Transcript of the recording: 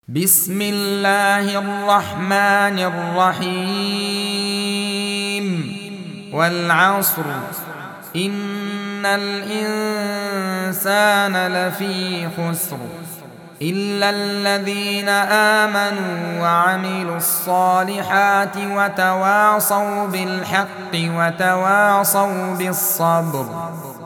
بسم الله الرحمن الرحيم والعصر إن الإنسان لفي خسر إلا الذين آمنوا وعملوا الصالحات وتواصوا بالحق وتواصوا بالصبر.